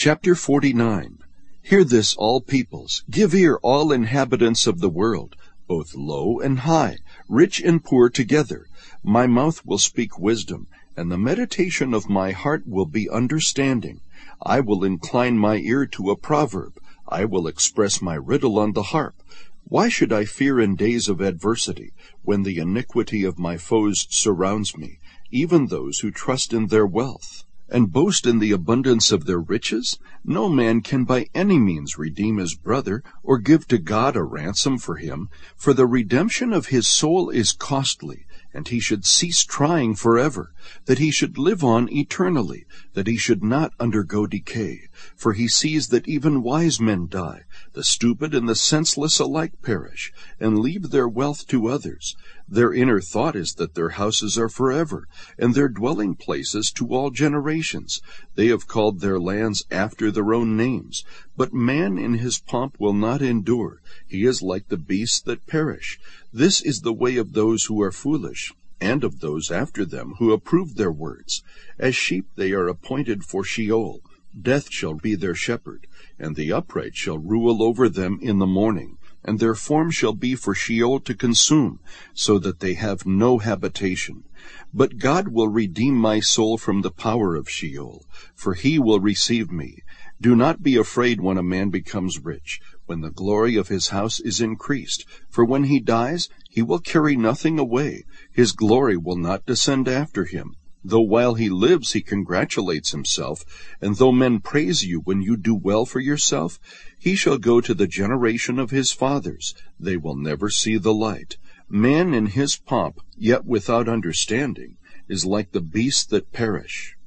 Chapter 49. Hear this, all peoples. Give ear, all inhabitants of the world, both low and high, rich and poor together. My mouth will speak wisdom, and the meditation of my heart will be understanding. I will incline my ear to a proverb. I will express my riddle on the harp. Why should I fear in days of adversity, when the iniquity of my foes surrounds me, even those who trust in their wealth, and boast in the abundance of their riches? No man can by any means redeem his brother, or give to God a ransom for him, for the redemption of his soul is costly, and he should cease trying forever, that he should live on eternally, that he should not undergo decay. For he sees that even wise men die, the stupid and the senseless alike perish, and leave their wealth to others. Their inner thought is that their houses are forever, and their dwelling places to all generations. They have called their lands after their own names. But man in his pomp will not endure. He is like the beasts that perish. This is the way of those who are foolish, and of those after them who approve their words. As sheep they are appointed for Sheol. Death shall be their shepherd, and the upright shall rule over them in the morning. And their form shall be for Sheol to consume, so that they have no habitation. But God will redeem my soul from the power of Sheol, for he will receive me. Do not be afraid when a man becomes rich, when the glory of his house is increased. For when he dies, he will carry nothing away. His glory will not descend after him. Though while he lives he congratulates himself, and though men praise you when you do well for yourself, he shall go to the generation of his fathers. They will never see the light. Man in his pomp, yet without understanding, is like the beasts that perish.